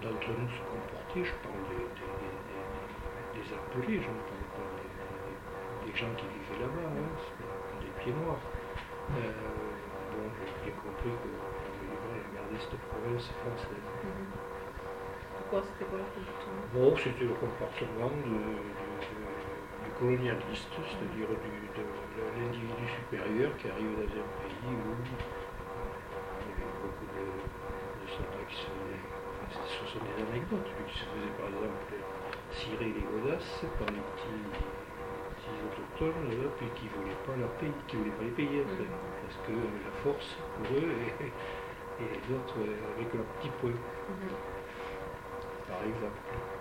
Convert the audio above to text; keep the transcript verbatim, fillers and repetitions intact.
d'entre nous se comportaient. Je parle des, des, des, des, des appelés, je ne parle pas des, des, des gens qui vivaient là-bas, hein, des pieds noirs. Euh, bon, j'ai bien compris que j'avais gardé cette province française. Mm-hmm. Pourquoi c'était quoi leur comportement? Bon, c'était le comportement de, de, de, du colonialiste, c'est-à-dire du, de, de l'individu supérieur qui arrive dans un pays où il y avait beaucoup de, de soldats qui se faisaient, enfin, ce sont des anecdotes, lui qui se faisait par exemple cirer les godasses par les petits, petits autochtones, là, puis qui ne voulaient pas leur payer, qui voulaient pas les payer en fait, parce que la force pour eux et, et les autres avec leurs petits poings, mm-hmm. par exemple.